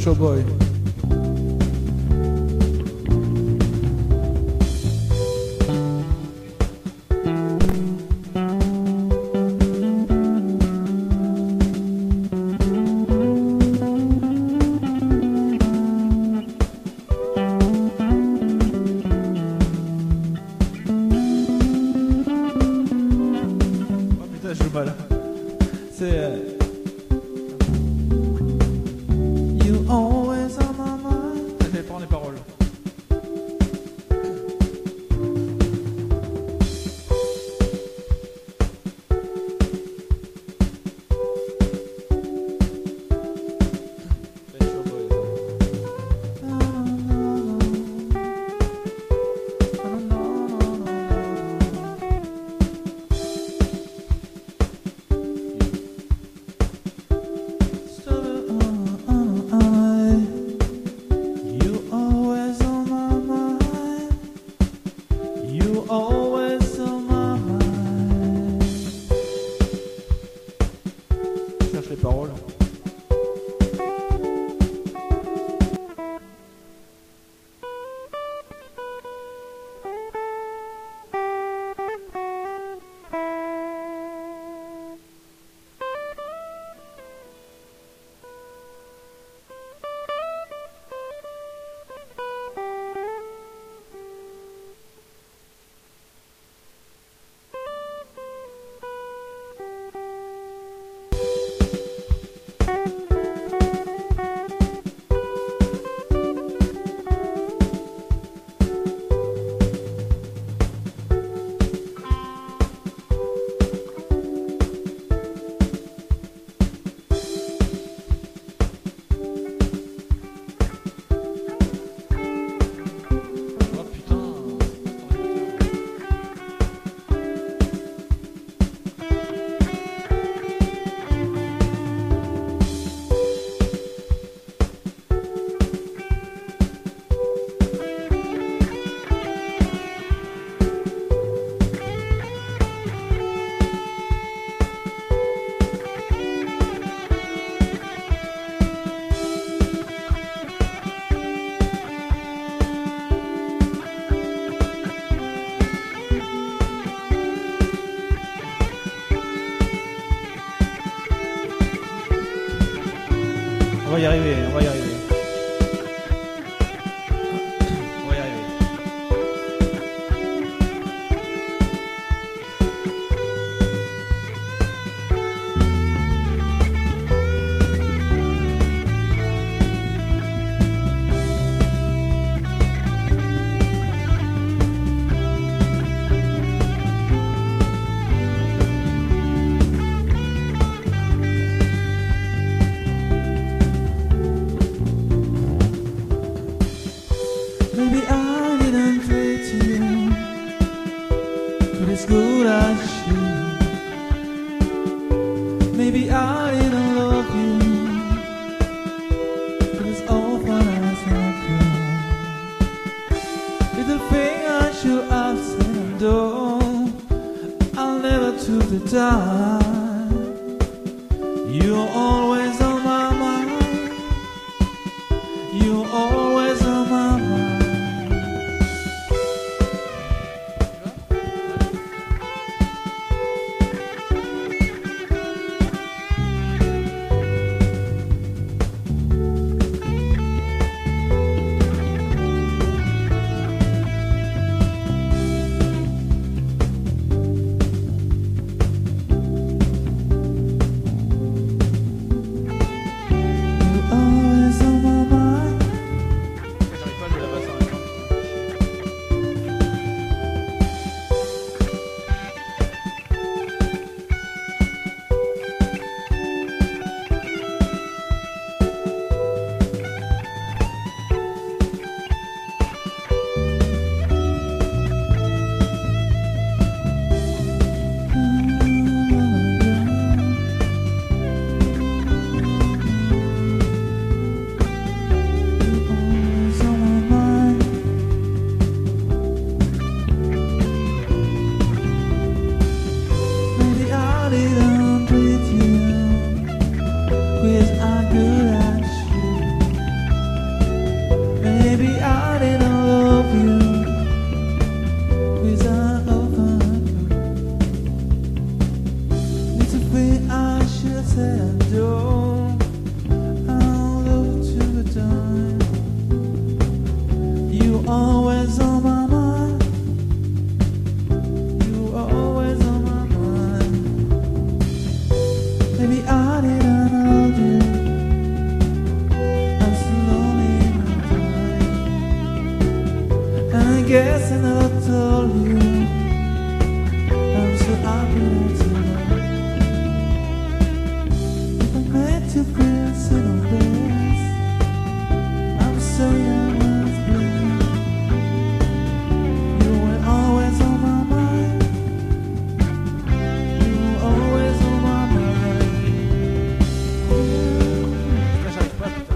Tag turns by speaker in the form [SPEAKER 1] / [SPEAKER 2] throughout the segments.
[SPEAKER 1] Shop Boy. Je joue mal. C'est You always on my mind. Je vais prendre les paroles. Always on my mind. Je cherche les paroles. On va y arriver, on va y arriver. On va y arriver. Maybe I didn't treat you, but it's good I should. Maybe I didn't love you, but it's all fun as I could. Little thing I should have said and done, I never took the time. You're always on my mind. You're always on my mind. guess I never told you. I'm so happy to know. If I made you feel second best, I'm sorry I was blind. You were always on my mind. You were always on my mind. J'arrive pas, putain.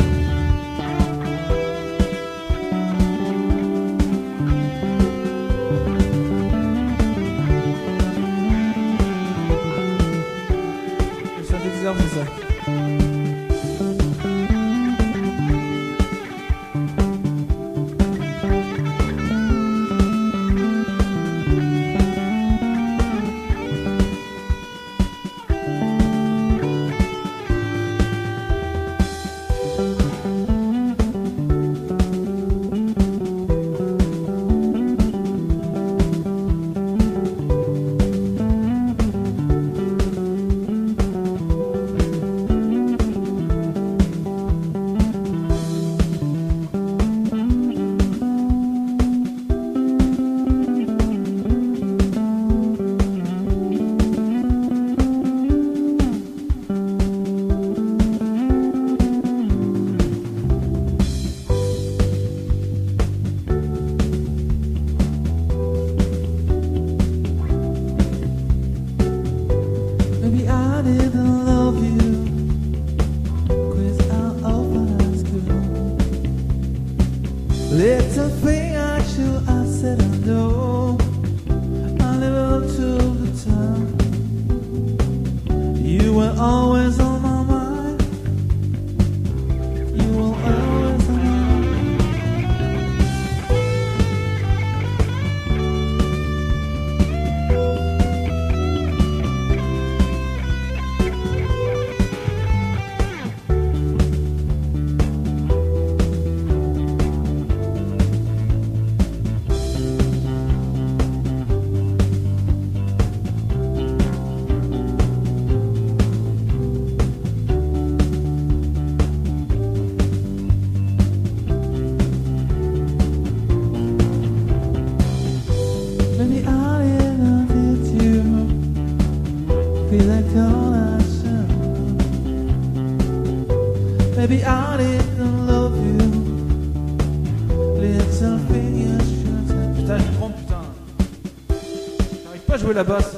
[SPEAKER 1] C'est ça. Maybe I didn't love you, 'cause I often ask you. Little thing I should have said I know. I never took the time. You were always on my mind. You were always on my mind. Maybe I didn't hit you, feel like all I should. Maybe I didn't love you, little thing you should. Putain, je me trompe, putain. J'arrive pas à jouer la basse.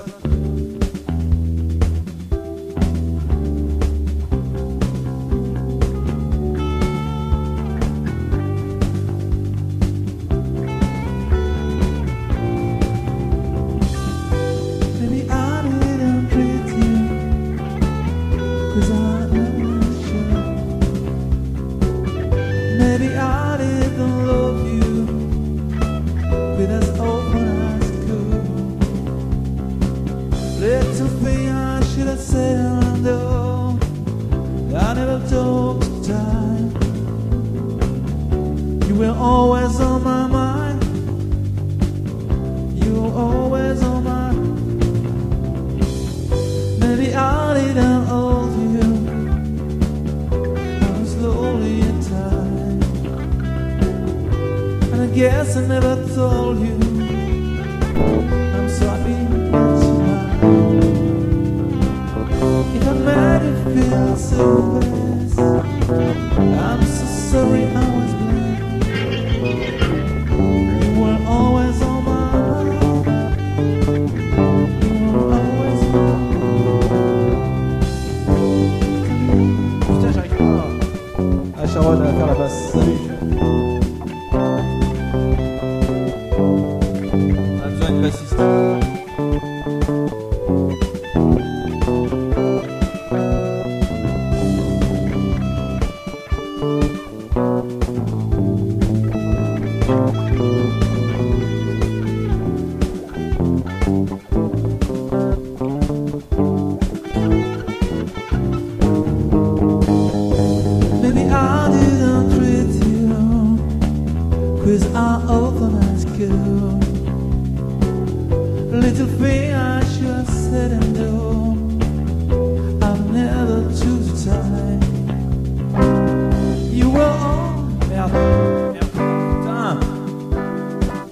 [SPEAKER 1] Maybe I didn't love you with as open as could. Little thing I should have said I know. I never took the time. You were always on my mind. You were always on my mind. Maybe I didn't hold you. I was slowly in time. I guess I never told you. I'm so happy that's mine. If I made you feel so best, I'm so sorry I was blind. You were always on my mind. You were always on my mind. Putain, j'arrive pas à Sharon à faire la basse. Salut. Bassiste. Maybe I didn't treat you, 'cause I often ask you. Little thing I should have said and do. I've never took the time. You were all. Merde, putain.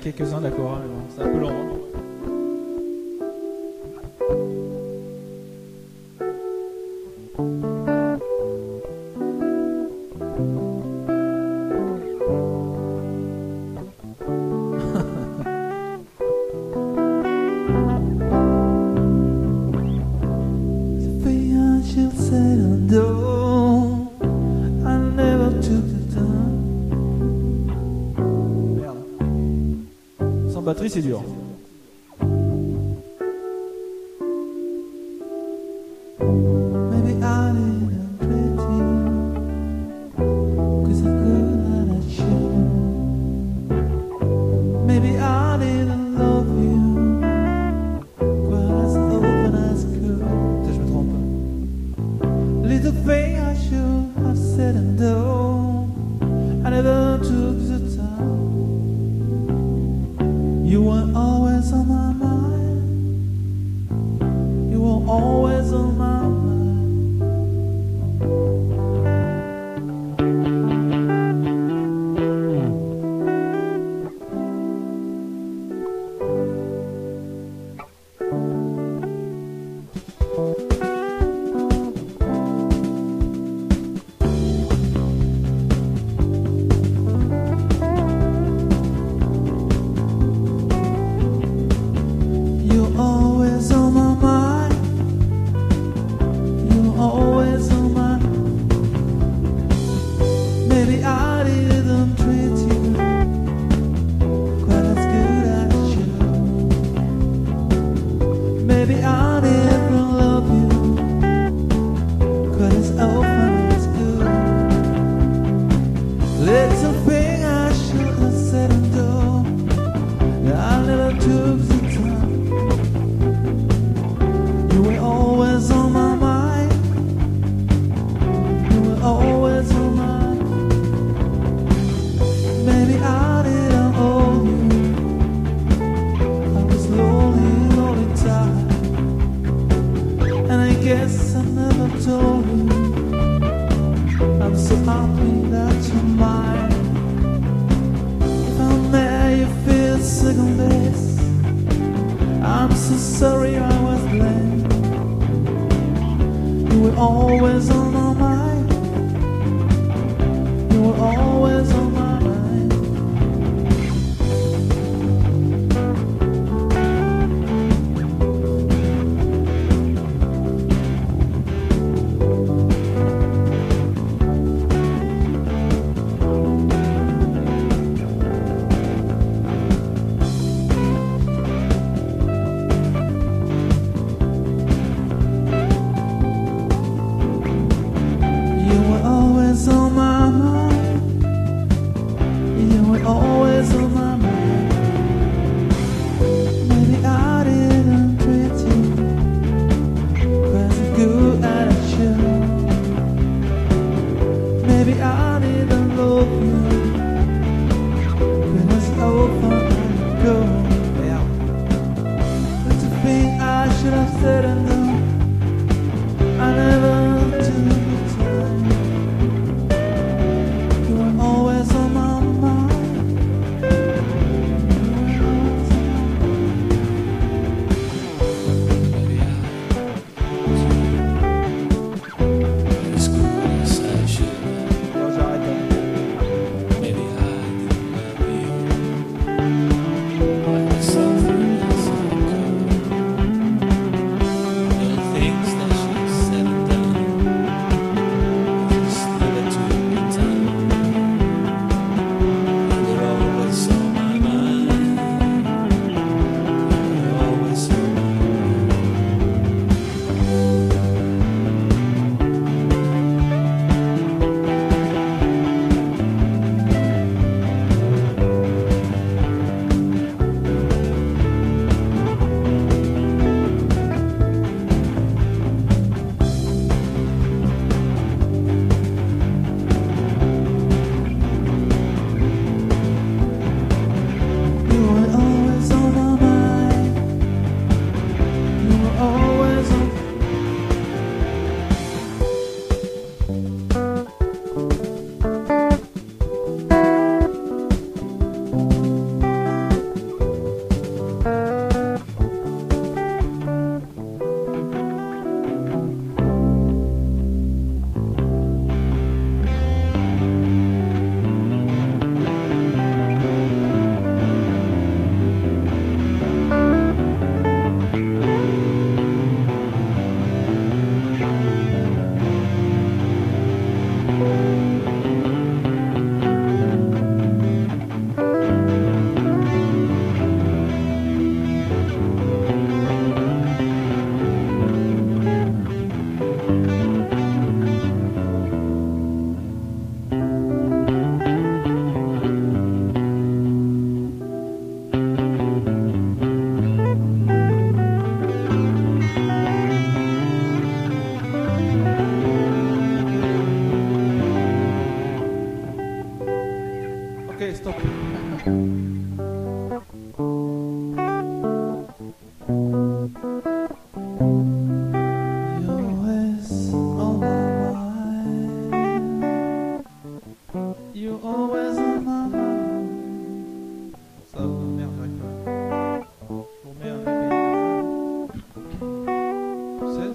[SPEAKER 1] quelques-uns d'accord, mais bon, c'est un peu long. Hein. Sans batterie, c'est dur. Maybe I didn't treat you 'cause I'm good at you. Maybe I didn't love you quite as open as good. Je me trompe. Little thing I should have said and done. I never took the time. You were always on my mind. You were always on my mind. You're always on my mind. You're always on my mind. Maybe I didn't treat you quite as good as you. Maybe I didn't love you quite as often as good. Little thing I should have said and done. I never took the time. You were always on my mind. You were always on my mind. Maybe I didn't owe you. I was lonely all the time. And I guess I never told you. I'm so happy that you're mine. If I made you feel second best, I'm so sorry I was late. You were always on my mind. You were always on my mind. stop. You're always on my mind. You're always on my mind. Ça, merde, j'arrive pas. Je vous remets un répétiteur. 16.